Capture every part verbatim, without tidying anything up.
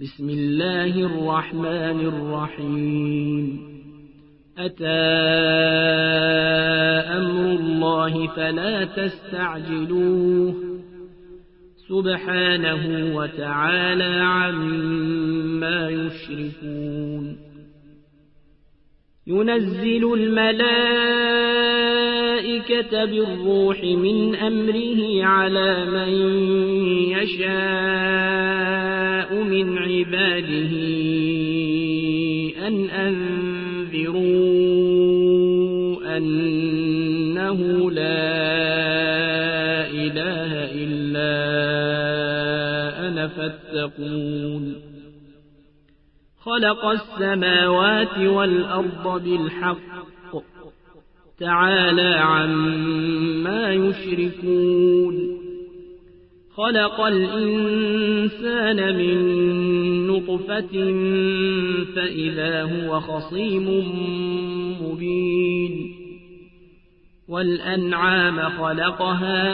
بسم الله الرحمن الرحيم أتى أمر الله فلا تستعجلوه سبحانه وتعالى عما يشركون ينزل الملائكة بالروح من أمره على من يشاء من عباده أن أنذروا أنه لا إله إلا أنا فاتقون خلق السماوات والأرض بالحق تعالى عما يشركون خلق الإنسان من نطفة فإذا هو خصيم مبين والأنعام خلقها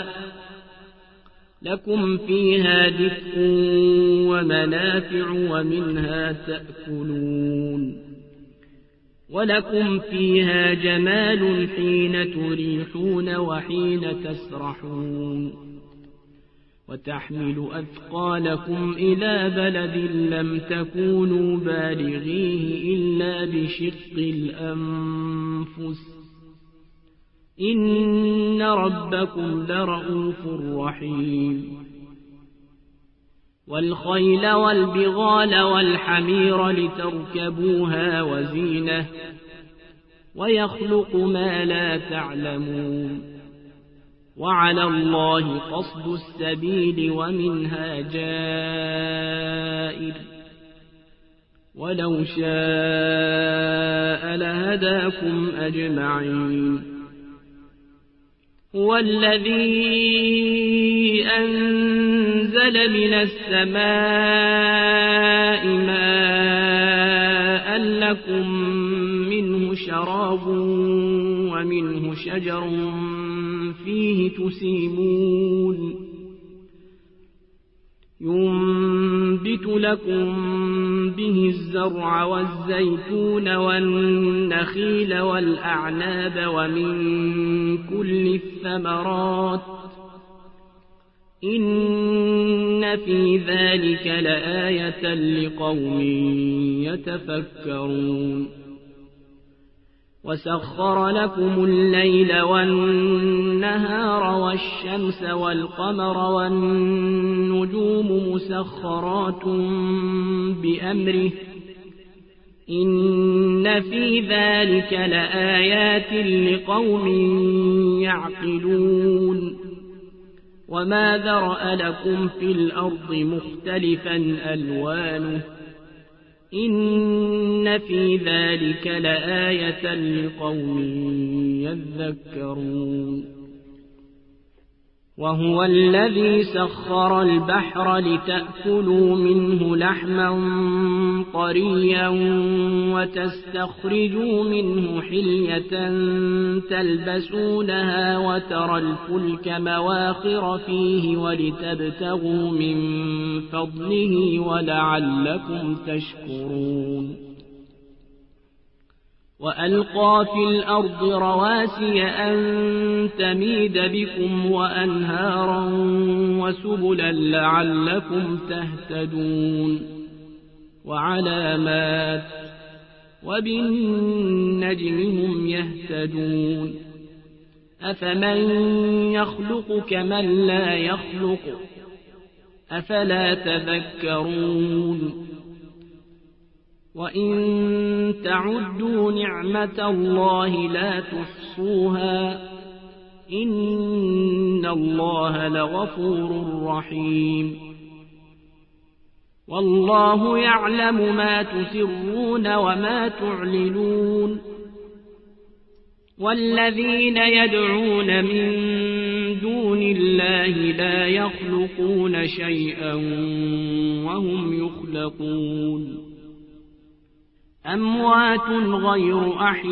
لكم فيها دفء ومنافع ومنها تأكلون ولكم فيها جمال حين تريحون وحين تسرحون وتحمل أثقالكم إلى بلد لم تكونوا بالغيه إلا بشق الأنفس إن ربكم لرؤوف رحيم والخيل والبغال والحمير لتركبوها وزينة ويخلق ما لا تعلمون وعلى الله قصد السبيل ومنها جائر ولو شاء لهداكم أجمعين هو الذي أنزل من السماء ماء لكم منه شراب ومنه شجر فيه تسيمون ينبت لكم به الزرع والزيتون والنخيل والأعناب ومن كل الثمرات إن في ذلك لآية لقوم يتفكرون وسخر لكم الليل والنهار والشمس والقمر والنجوم مسخرات بأمره إن في ذلك لآيات لقوم يعقلون وما ذرأ لكم في الأرض مختلفا ألوانه إن في ذلك لآية لقوم يذكرون وهو الذي سخر البحر لتأكلوا منه لحما طريا وتستخرجوا منه حلية تلبسونها وترى الفلك مواخر فيه ولتبتغوا من فضله ولعلكم تشكرون وألقى في الأرض رواسي أن تميد بكم وأنهارا وسبلا لعلكم تهتدون وعلامات وبالنجم هم يهتدون أفمن يخلق كمن لا يخلق أفلا تذكرون وإن تعدوا نعمة الله لا تحصوها إن الله لغفور رحيم والله يعلم ما تسرون وما تعلنون والذين يدعون من دون الله لا يخلقون شيئا وهم يخلقون أموات غير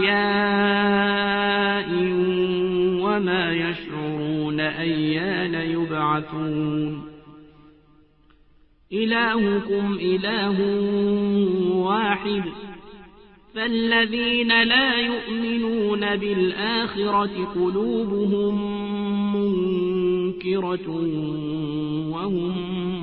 أحياء وما يشعرون أيان يبعثون إلهكم إله واحد فالذين لا يؤمنون بالآخرة قلوبهم منكرة وهم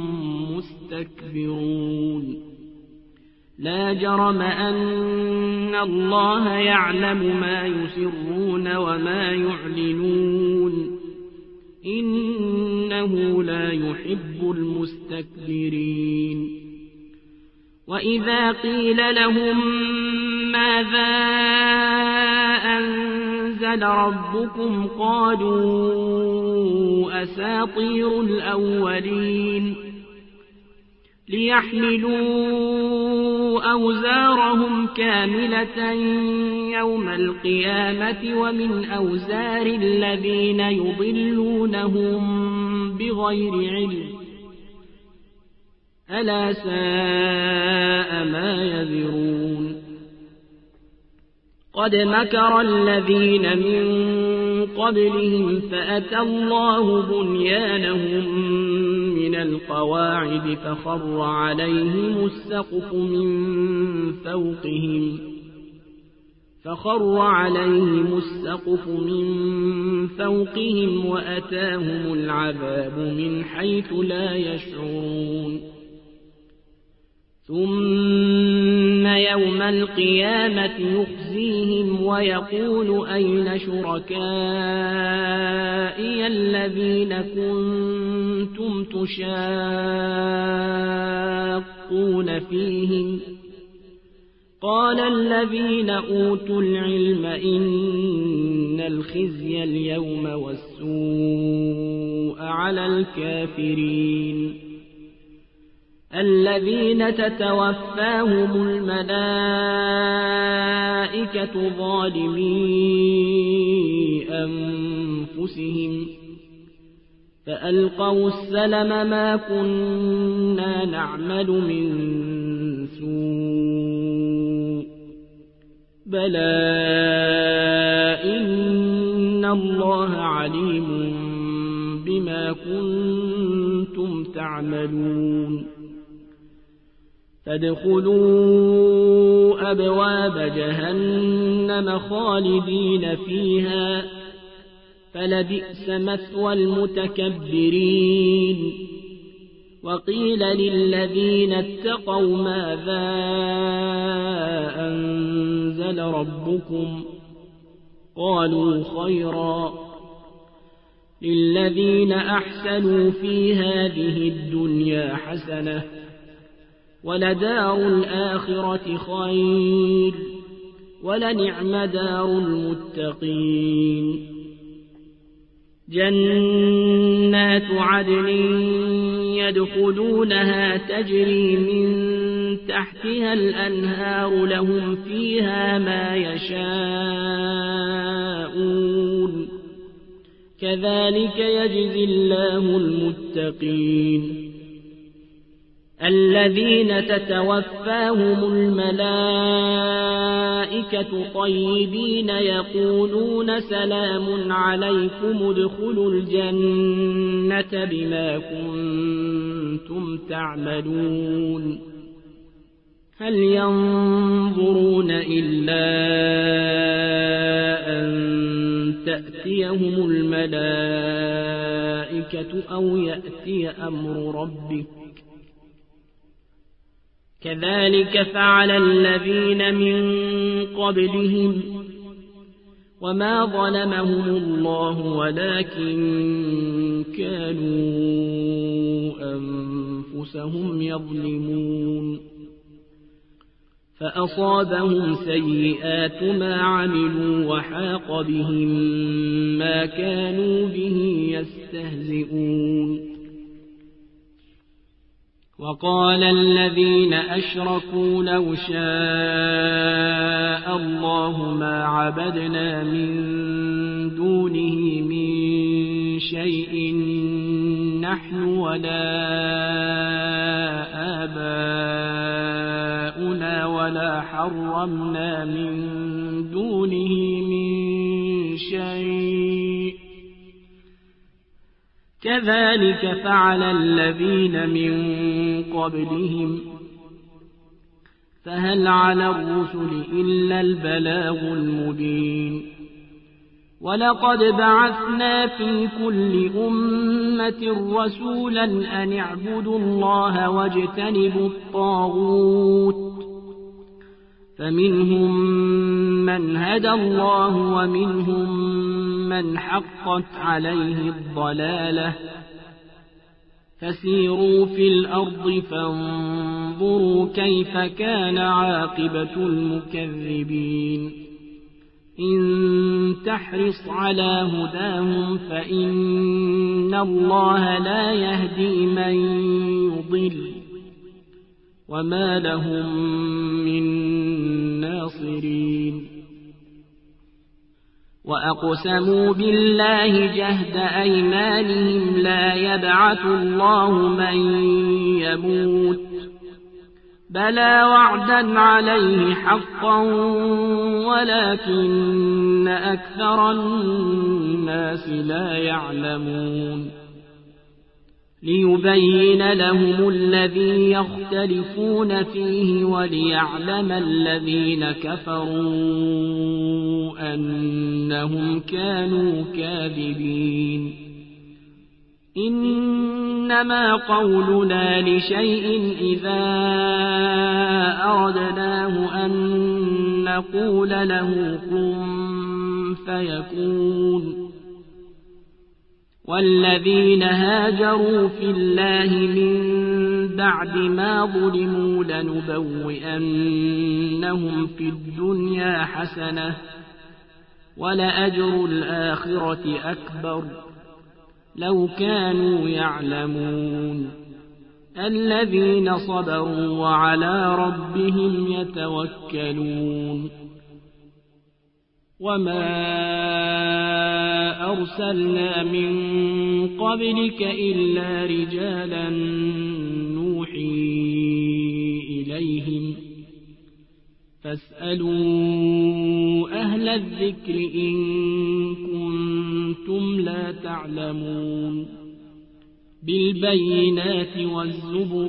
مستكبرون لا جرم أن الله يعلم ما يسرون وما يعلنون إنه لا يحب المستكبرين وإذا قيل لهم ماذا أنزل ربكم قالوا أساطير الأولين ليحملوا أوزارهم كاملة يوم القيامة ومن أوزار الذين يضلونهم بغير علم ألا ساء ما يذرون قد مكر الذين من قبلهم فأتى الله بنيانهم من القواعد فخر عليهم السقف من فوقهم فخر عليهم السقف من فوقهم وأتاهم العذاب من حيث لا يشعرون ثم يوم القيامة يخزيهم ويقول أين شركائي الذين كنتم تشاقون فيهم قال الذين أوتوا العلم إن الخزي اليوم والسوء على الكافرين الذين تتوفاهم الملائكة ظالمي أنفسهم فألقوا السلم ما كنا نعمل من سوء بلى إن الله عليم بما كنتم تعملون فادخلوا أبواب جهنم خالدين فيها فلبئس مثوى المتكبرين وقيل للذين اتقوا ماذا أنزل ربكم قالوا خيرا للذين أحسنوا في هذه الدنيا حسنة ولدار الآخرة خير ولنعم دار المتقين جنات عدن يدخلونها تجري من تحتها الأنهار لهم فيها ما يشاءون كذلك يجزي الله المتقين الذين تتوفاهم الملائكة طيبين يقولون سلام عليكم ادخلوا الجنة بما كنتم تعملون هل ينظرون إلا أن تأتيهم الملائكة أو يأتي أمر ربك كذلك فعل الذين من قبلهم وما ظلمهم الله ولكن كانوا أنفسهم يظلمون فأصابهم سيئات ما عملوا وحاق بهم ما كانوا به يستهزئون وقال الذين أشركوا لو شاء الله ما عبدنا من دونه من شيء نحن ولا آباؤنا ولا حرمنا من دونه من شيء كذلك فعل الذين من قبلهم فهل على الرسل إلا البلاغ المبين ولقد بعثنا في كل أمة رسولا أن اعبدوا الله واجتنبوا الطاغوت فمنهم من هدى الله ومنهم من حقت عليه الضلالة فسيروا في الأرض فانظروا كيف كان عاقبة المكذبين إن تحرص على هداهم فإن الله لا يهدي من يضل وما لهم من ناصرين وأقسموا بالله جهد أيمانهم لا يبعث الله من يموت بلى وعدا عليه حقا ولكن أكثر الناس لا يعلمون ليبين لهم الذي يختلفون فيه وليعلم الذين كفروا أنهم كانوا كاذبين إنما قولنا لشيء إذا أردناه أن نقول له كن فيكون والذين هاجروا في الله من بعد ما ظلموا لنبوئنهم في الدنيا حسنة ولأجر الآخرة أكبر لو كانوا يعلمون الذين صبروا وعلى ربهم يتوكلون وما أرسلنا من قبلك إلا رجالا نوحي إليهم فاسألوا أهل الذكر إن كنتم لا تعلمون بالبينات والزبر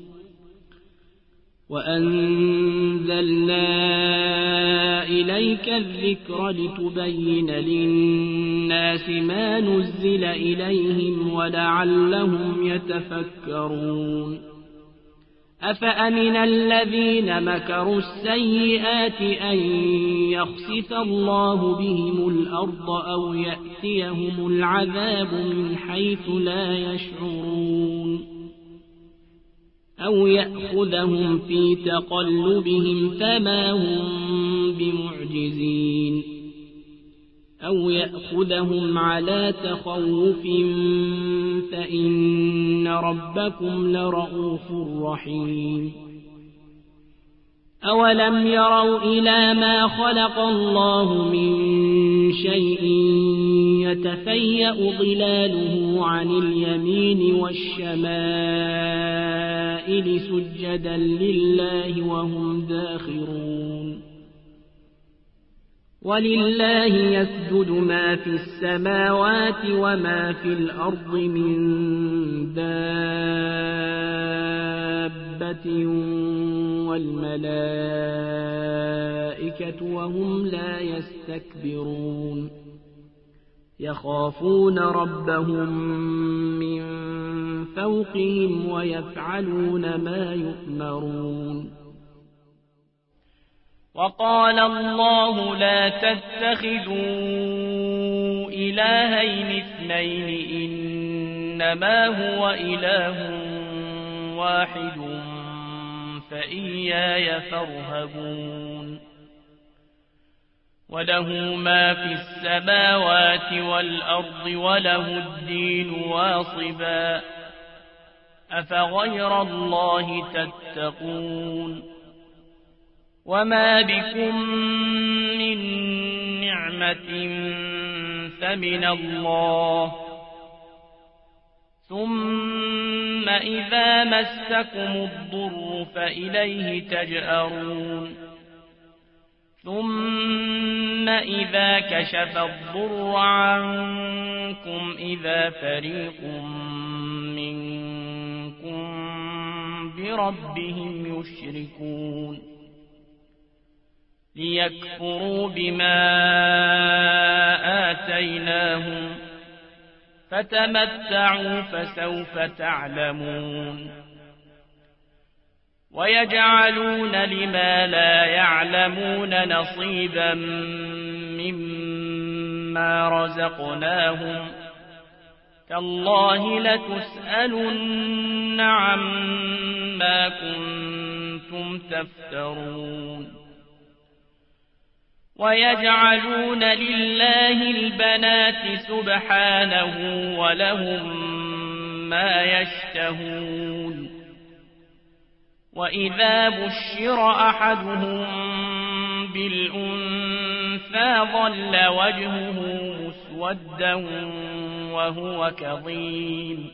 وأنزلنا إليك الذكر لتبين للناس ما نزل إليهم ولعلهم يتفكرون أفأمن الذين مكروا السيئات أن يخسف الله بهم الأرض أو يأتيهم العذاب من حيث لا يشعرون أو يأخذهم في تقلبهم فما هم بمعجزين أو يأخذهم على تخوف فإن ربكم لرؤوف رحيم أولم يروا إلى ما خلق الله من شيء يتفيأ ظلاله عن اليمين والشمائل سجدا لله وهم داخرون ولله يسجد ما في السماوات وما في الأرض من دابة والملائكة وهم لا يستكبرون يخافون ربهم من فوقهم ويفعلون ما يؤمرون وقال الله لا تتخذوا إلهين اثنين إنما هو إله واحد فإياي فارهبون وله ما في السماوات والأرض وله الدين واصبا أفغير الله تتقون وما بكم من نعمة فمن الله ثم إذا مسكم الضر فإليه تجأرون ثم إذا كشف الضر عنكم إذا فريق منكم بربهم يشركون ليكفروا بما آتيناهم فتمتعوا فسوف تعلمون ويجعلون لما لا يعلمون نصيبا مما رزقناهم تالله لتسألن عما كنتم تفترون ويجعلون لله البنات سبحانه ولهم ما يشتهون وإذا بشر أحدهم بالأنثى ظل وجهه مسودا وهو كظيم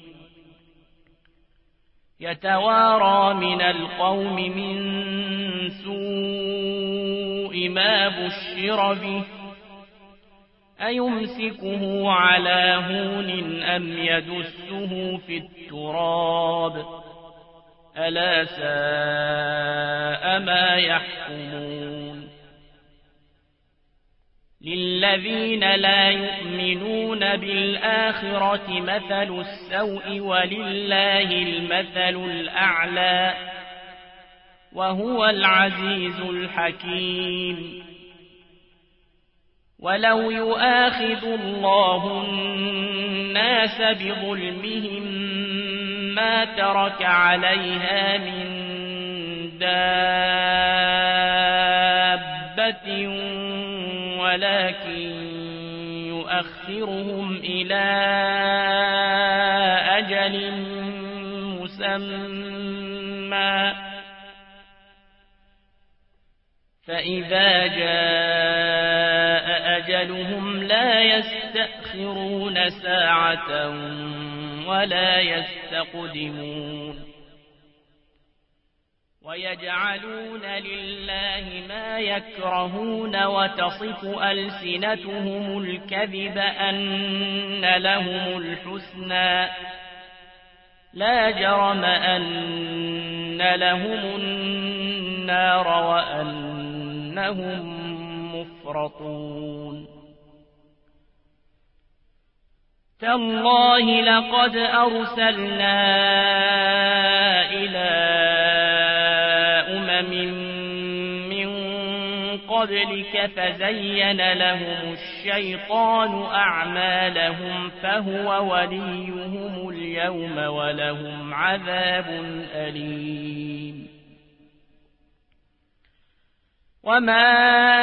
يتوارى من القوم من سوء ما بشر به أيمسكه على هون أم يدسه في التراب ألا ساء ما يحكمون للذين لا يؤمنون بالآخرة مثل السوء ولله المثل الأعلى وهو العزيز الحكيم ولو يؤاخذ الله الناس بظلمهم ما ترك عليها من دابة ولكن يؤخرهم إلى أجل مسمى فإذا جاء أجلهم لا يستأخرون ساعة ولا يستقدمون ويجعلون لله ما يكرهون وتصف ألسنتهم الكذب أن لهم الحسنى لا جرم أن لهم النار وأنهم مفرطون تالله لقد أرسلنا إلى أمم من قبلك فزين لهم الشيطان أعمالهم فهو وليهم اليوم ولهم عذاب أليم وما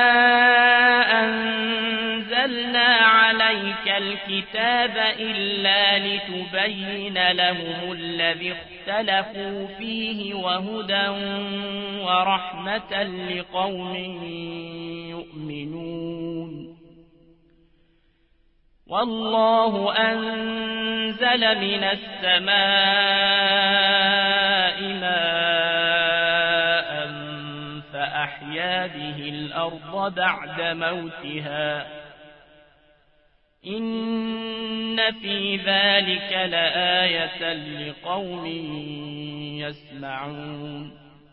أنزلنا عليك الكتاب إلا لتبين لهم الذي اختلفوا فيه وهدى ورحمة لقوم يؤمنون والله أنزل من السماء ماء فأحيا به الأرض بعد موتها إن في ذلك لآية لقوم يسمعون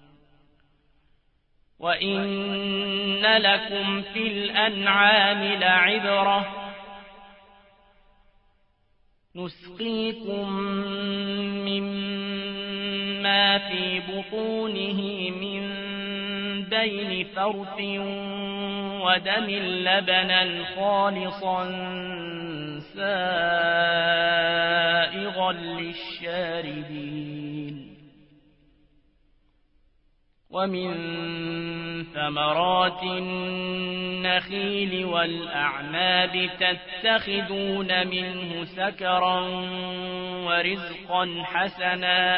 وإن لكم في الأنعام لعبرة نسقيكم مما في بطونه من بين فرث ودم لبنا خالصا سائغا للشاربين ومن ثمرات النخيل والأعناب تتخذون منه سكرا ورزقا حسنا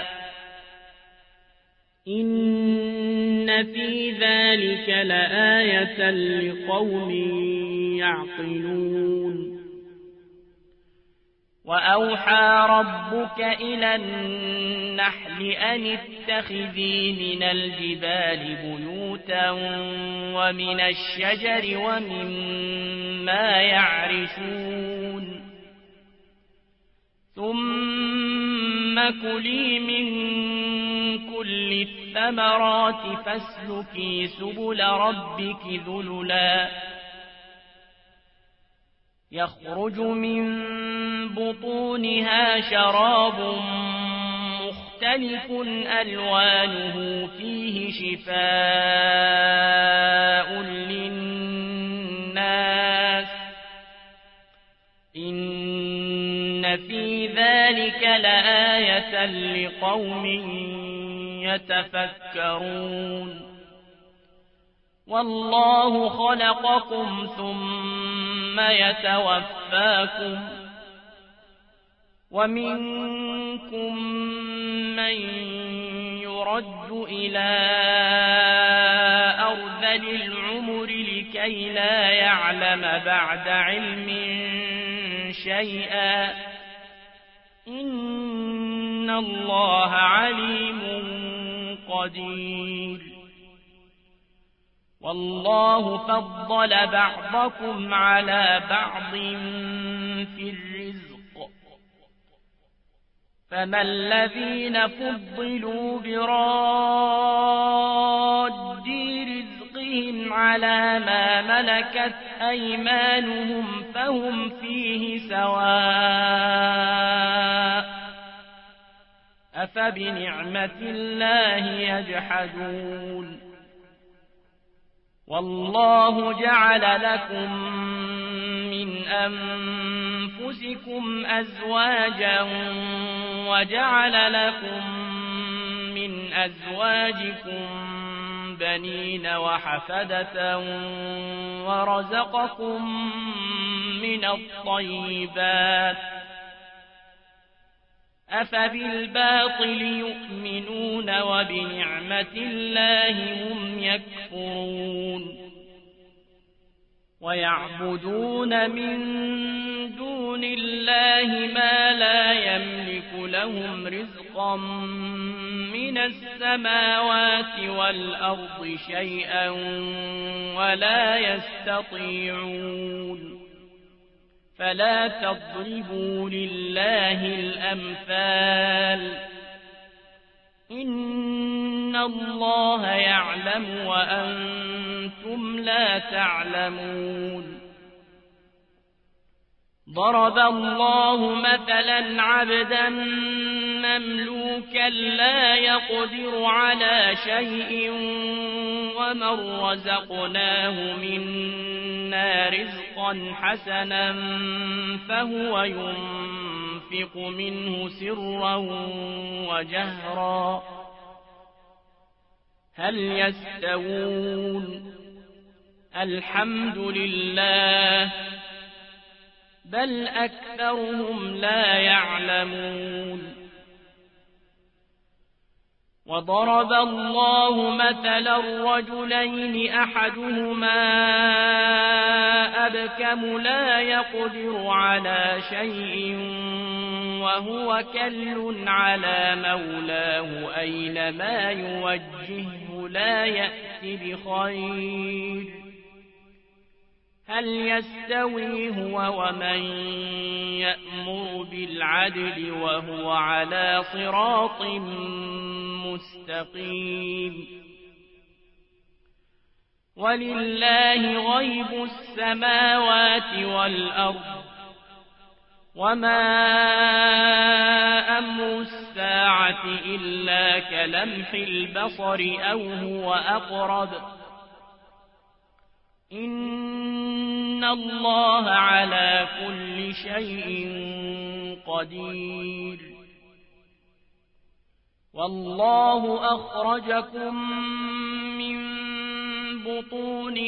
إن في ذلك لآية لقوم يعقلون وأوحى ربك إلى النحل أن اتخذي من الجبال بيوتا ومن الشجر ومما يعرشون ثم كلي من كل الثمرات فاسلكي سبل ربك ذللا يخرج من بطونها شراب مختلف ألوانه فيه شفاء للناس إن في ذلك لآية لقوم يتفكرون والله خلقكم ثم يتوفاكم ومنكم من يرد إلى أرذل العمر لكي لا يعلم بعد علم شيئا إن الله عليم قدير والله فضل بعضكم على بعض في الرزق فما الذين فضلوا براد رزقهم على ما ملكت أيمانهم فهم فيه سواء أفبنعمة الله يجحدون والله جعل لكم من أنفسكم أزواجا وجعل لكم من أزواجكم بنين وحفدة ورزقكم من الطيبات أفبالباطل يؤمنون وبنعمة الله هم يكفرون ويعبدون من دون الله ما لا يملك لهم رزقا من السماوات والأرض شيئا ولا يستطيعون فلا تضربوا لله الأمثال إن الله يعلم وأنتم لا تعلمون ضرب الله مثلا عبدا مملوكا لا يقدر على شيء ومن رزقناه منا رزقا حسنا فهو ينفق منه سرا وجهرا هل يستوون الحمد لله بل أكثرهم لا يعلمون وضرب الله مثلا رجلين أحدهما أبكم لا يقدر على شيء وهو كل على مولاه أينما يوجهه لا يأتي بخير هل يستوي هو ومن يأمر بالعدل وهو على صراط مستقيم ولله غيب السماوات والأرض وما أمر الساعة إلا كلمح البصر أو هو أقرب إن الله على كل شيء قدير والله أخرجكم من بطون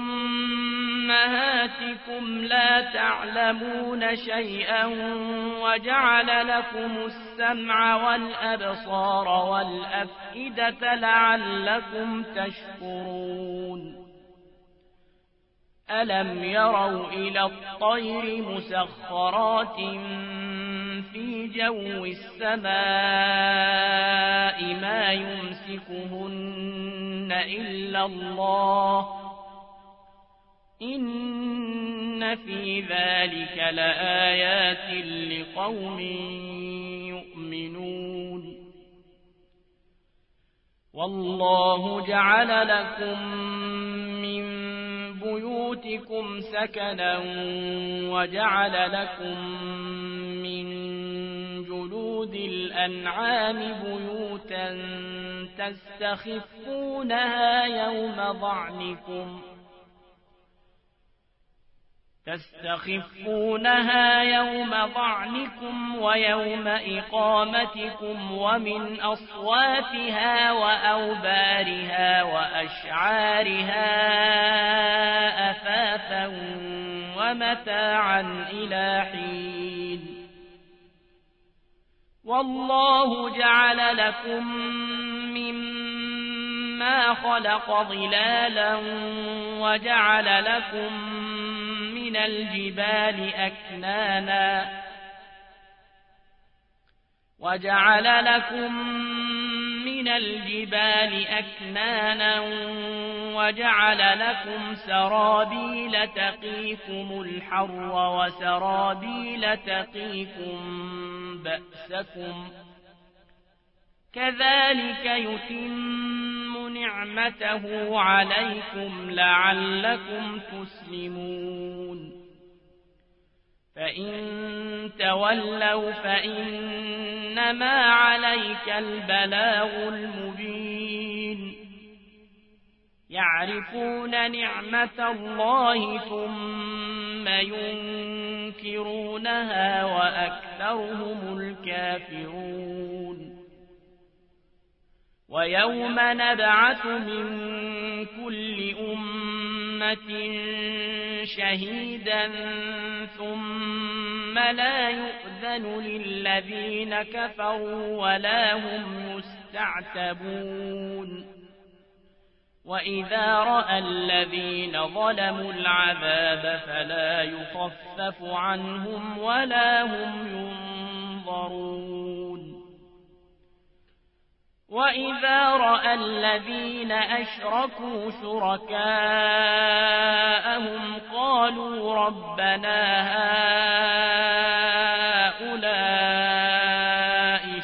أمهاتكم لا تعلمون شيئا وجعل لكم السمع والأبصار والأفئدة لعلكم تشكرون ألم يروا إلى الطير مسخرات في جو السماء ما يمسكهن إلا الله إن في ذلك لآيات لقوم يؤمنون والله جعل لكم من بيوتكم سكنا وجعل لكم من جلود الأنعام بيوتا تستخفونها يوم ضعنكم تستخفونها يوم ضعنكم ويوم إقامتكم ومن أصواتها وأوبارها وأشعارها أثاثا ومتاعا إلى حين والله جعل لكم مما خلق ظلالا وجعل لكم من الجبال أكنانا وجعل لكم من الجبال أكنانا وجعل لكم سرابيل تقيكم الحر وسرابيل تقيكم بأسكم كذلك يتم نعمته عليكم لعلكم تسلمون فإن تولوا فإنما عليك البلاغ المبين يعرفون نعمة الله ثم ينكرونها وأكثرهم الكافرون ويوم نبعث من كل أمة شهيدا ثم لا يؤذن للذين كفروا ولا هم يستعتبون وإذا رأى الذين ظلموا العذاب فلا يخفف عنهم ولا هم ينظرون وإذا رأى الذين أشركوا شركاءهم قالوا ربنا هؤلاء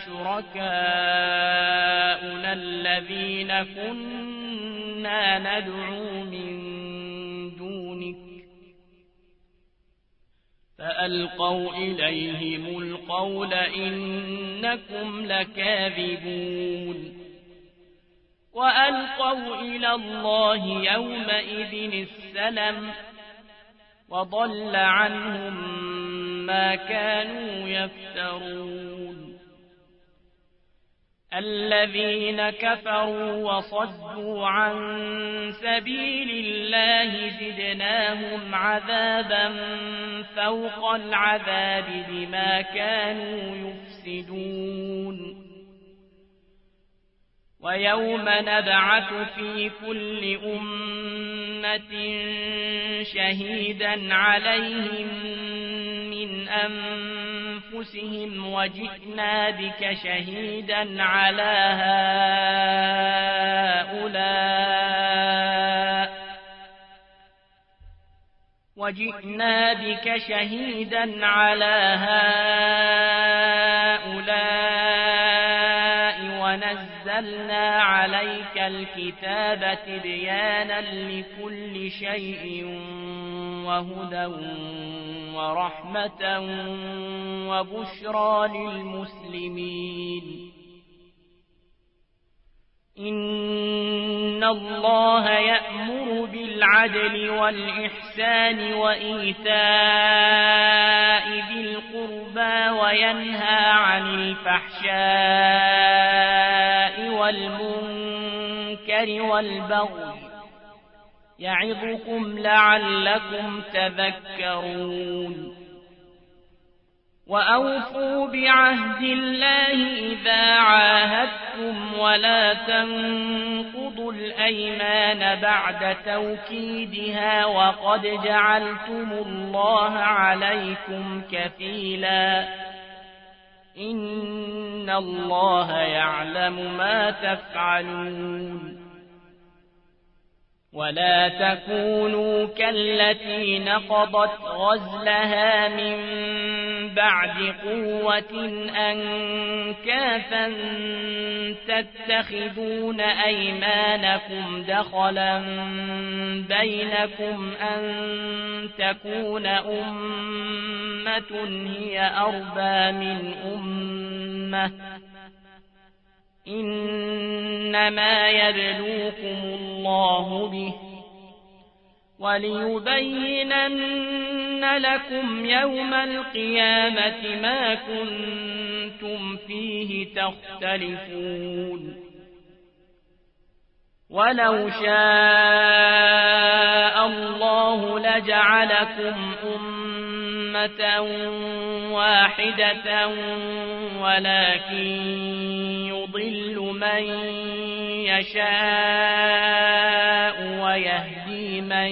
شركاؤنا الذين كنا ندعو من دونك فألقوا إليهم القول إنكم لكاذبون وألقوا إلى الله يومئذ السلم وضل عنهم ما كانوا يفترون الذين كفروا وصدوا عن سبيل الله زدناهم عذابا فوق العذاب بما كانوا يفسدون ويوم نبعث في كل أمة شهيدا عليهم من أنفسهم وجئنا بك شهيدا على هؤلاء وجئنا بك شهيدا على هؤلاء ونزلنا عليك الكتاب تبيانا لكل شيء وهدى ورحمة وبشرى للمسلمين إن الله يأمر بالعدل والإحسان وإيتاء ذي القربى وينهى عن الفحشاء والمنكر والبغي يعظكم لعلكم تذكرون وأوفوا بعهد الله إذا عاهدتم ولا تنقضوا الأيمان بعد توكيدها وقد جعلتم الله عليكم كفيلا إن الله يعلم ما تفعلون ولا تكونوا كالتي نقضت غزلها من بعد قوة أنكاثا تتخذون أيمانكم دخلا بينكم أن تكون أمة هي أربى من أمة إنما يبلوكم الله به وليبينن لكم يوم القيامة ما كنتم فيه تختلفون ولو شاء الله لجعلكم أمة واحدة ولكن يضل من يشاء ويهدي من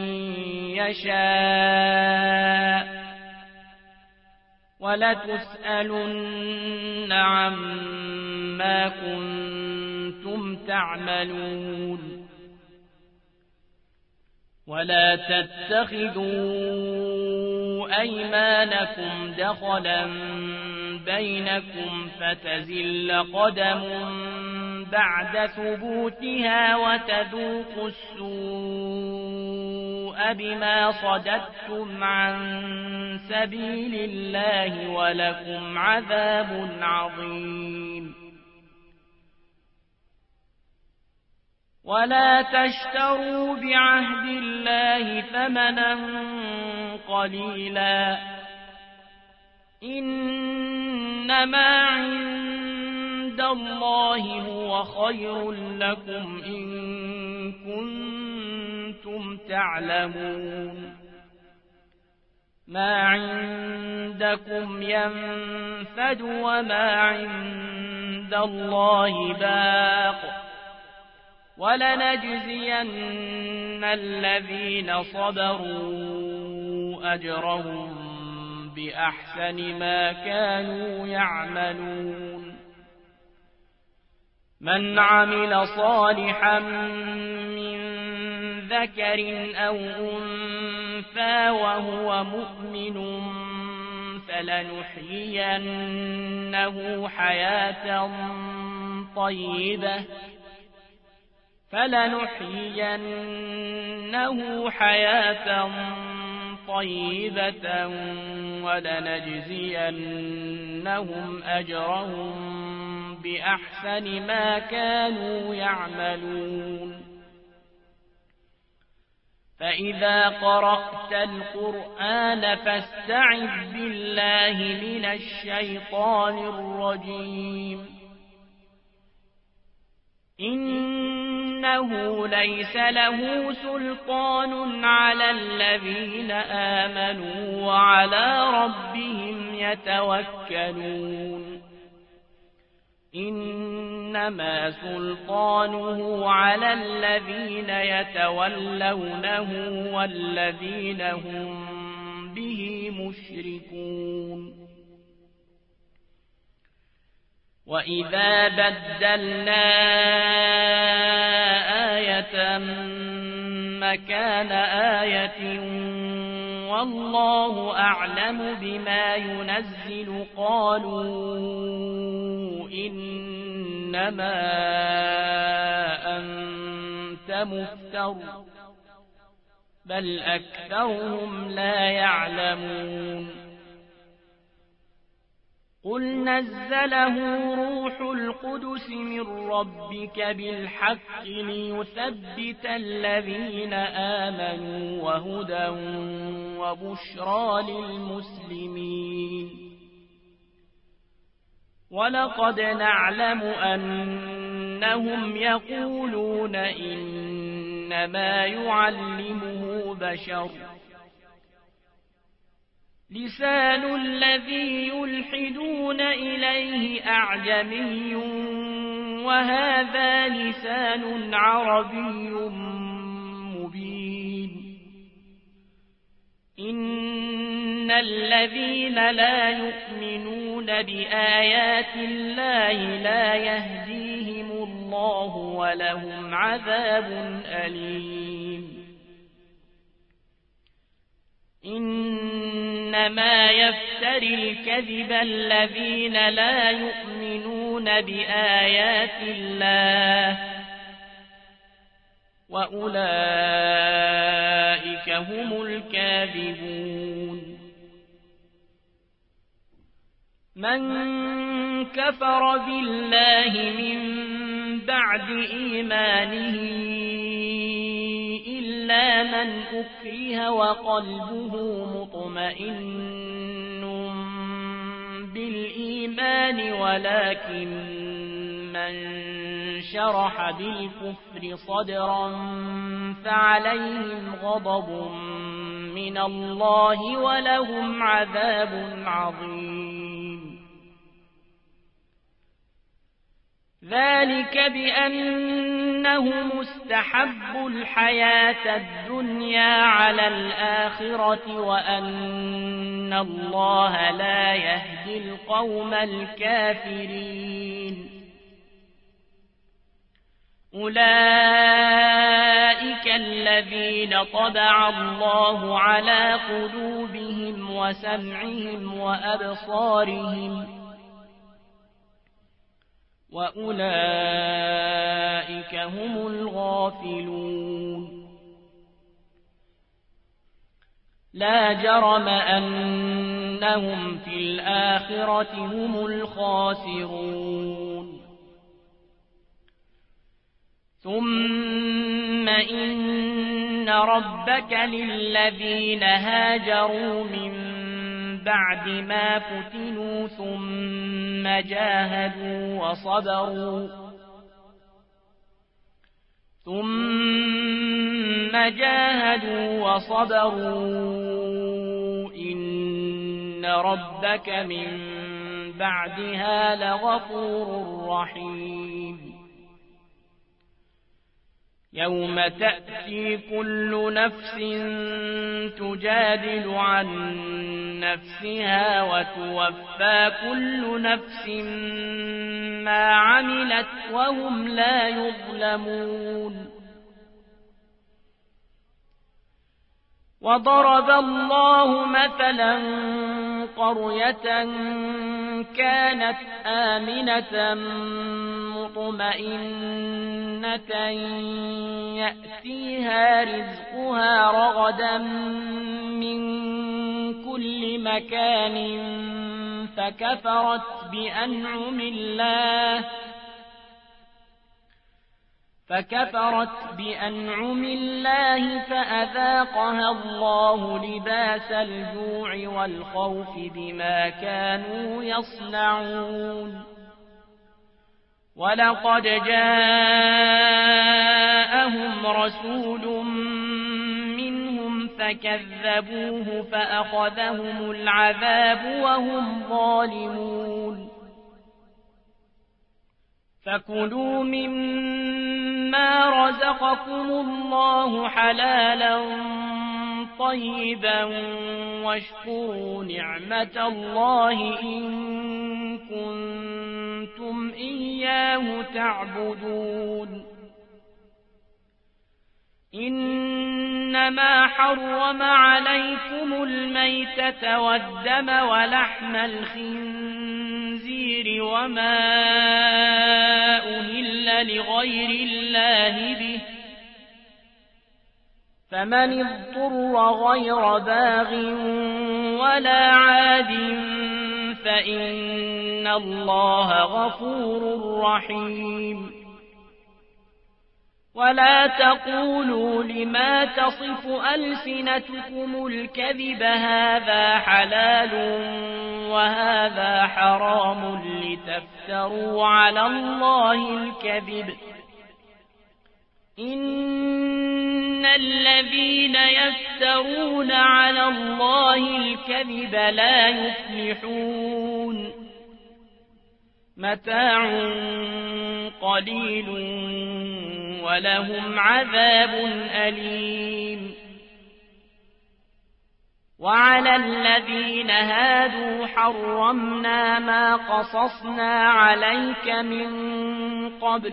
يشاء ولتسألن عما كنتم تعملون ولا تتخذوا أيمانكم دخلا بينكم فتزل قدم بعد ثبوتها وتذوقوا السوء بما صددتم عن سبيل الله ولكم عذاب عظيم ولا تشتروا بعهد الله ثمنا قليلا إنما عند الله هو خير لكم إن كنتم تعلمون ما عندكم ينفد وما عند الله باق ولنجزين الذين صبروا أجرهم بأحسن ما كانوا يعملون من عمل صالحا من ذكر أو أنثى وهو مؤمن فلنحيينه حياة طيبة فلنحيينه حياة طيبة ولنجزينهم أجرهم بأحسن ما كانوا يعملون فإذا قرأت القرآن فاستعذ بالله من الشيطان الرجيم إنه ليس له سلطان على الذين آمنوا وعلى ربهم يتوكلون إنما سلطانه على الذين يتولونه والذين هم به مشركون وإذا بدلنا آية مكان آية والله أعلم بما ينزل قالوا إنما أنت مفتر بل أكثرهم لا يعلمون قل نزله روح القدس من ربك بالحق ليثبت الذين آمنوا وهدى وبشرى للمسلمين ولقد نعلم أنهم يقولون إنما يعلمه بشر لسان الذي يلحدون إليه أعجمي وهذا لسان عربي مبين إن الذين لا يؤمنون بآيات الله لا يهديهم الله ولهم عذاب أليم إنما يفتري الكذب الذين لا يؤمنون بآيات الله وأولئك هم الكاذبون من كفر بالله من بعد إيمانه إلا من أكره وقلبه مطمئن بالإيمان ولكن من شرح بالكفر صدرا فعليهم غضب من الله ولهم عذاب عظيم ذلك بأنهم استحبوا الحياة الدنيا على الآخرة وأن الله لا يهدي القوم الكافرين أولئك الذين طبع الله على قلوبهم وسمعهم وأبصارهم وأولئك هم الغافلون لا جرم أنهم في الآخرة هم الخاسرون ثم إن ربك للذين هاجروا من بعد ما فتنوا ثم جاهدوا وصبروا ثم جاهدوا وصبروا إن ربك من بعدها لغفور رحيم يوم تأتي كل نفس تجادل عن نفسها وتوفى كل نفس ما عملت وهم لا يظلمون وضرب الله مثلا قرية كانت آمنة مطمئنة يأتيها رزقها رغدا من كل مكان فكفرت بأنعم الله فكفرت بأنعم الله فأذاقها الله لباس الجوع والخوف بما كانوا يصنعون ولقد جاءهم رسول منهم فكذبوه فأخذهم العذاب وهم ظالمون فكلوا مما رزقكم الله حلالا طيبا واشكروا نعمة الله إن كنتم إياه تعبدون إنما حرم عليكم الميتة والدم ولحم الخنزير وما أهل لغير الله به فمن اضطر غير باغ ولا عاد فإن الله غفور رحيم ولا تقولوا لما تصف ألسنتكم الكذب هذا حلال وهذا حرام لتفتروا على الله الكذب إن الذين يفترون على الله الكذب لا يفلحون متاع قليل ولهم عذاب أليم وعلى الذين هادوا حرمنا ما قصصنا عليك من قبل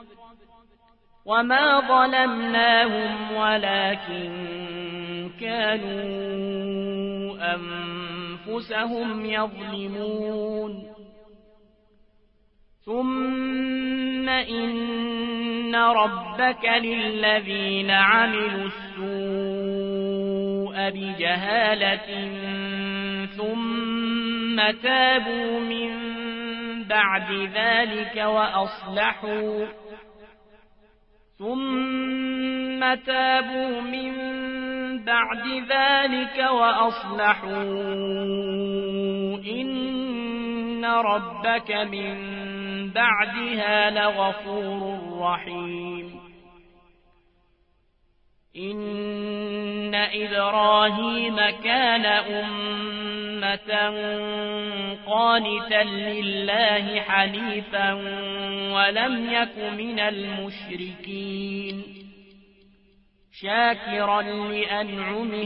وما ظلمناهم ولكن كانوا أنفسهم يظلمون ثم إن ربك للذين عملوا السوء بجهالة ثم تابوا من بعد ذلك وأصلحوا ثم تابوا من بعد ذلك وأصلحوا إن ربك من بعدها لغفور رحيم إن إبراهيم كان أمة قانتا لله حنيفا ولم يك من المشركين شاكرا لأنعمه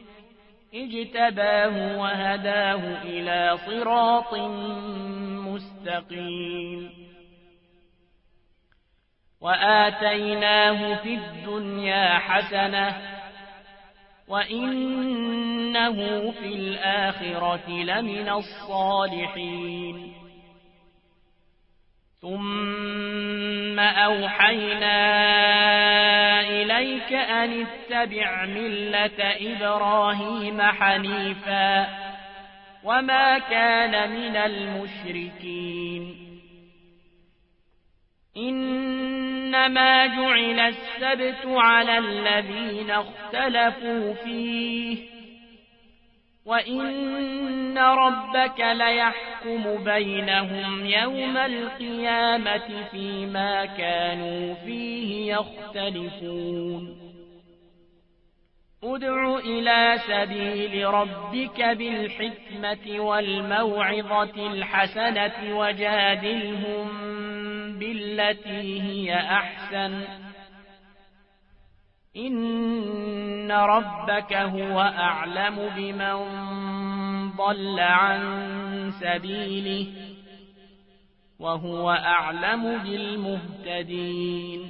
اجتباه وهداه إلى صراط مستقيم وآتيناه في الدنيا حسنة وإنه في الآخرة لمن الصالحين ثم أوحينا إليك أن اتبع ملة إبراهيم حنيفا وما كان من المشركين إنما جعل السبت على الذين اختلفوا فيه وإن ربك ليحكم بينهم يوم القيامة فيما كانوا فيه يختلفون ادع إلى سبيل ربك بالحكمة والموعظة الحسنة وجادلهم بالتي هي أحسن إن ربك هو أعلم بمن ضل عن سبيله وهو أعلم بالمهتدين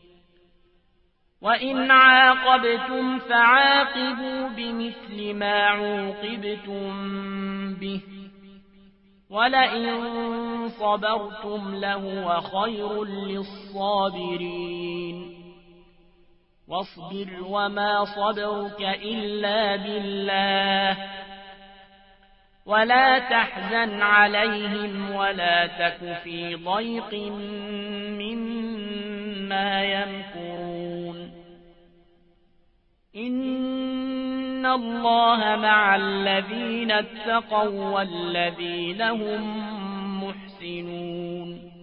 وإن عاقبتم فعاقبوا بمثل ما عوقبتم به ولئن صبرتم لهو خير للصابرين واصبر وما صبرك إلا بالله ولا تحزن عليهم ولا تك في ضيق مما يمكرون إن الله مع الذين اتقوا والذين هم محسنون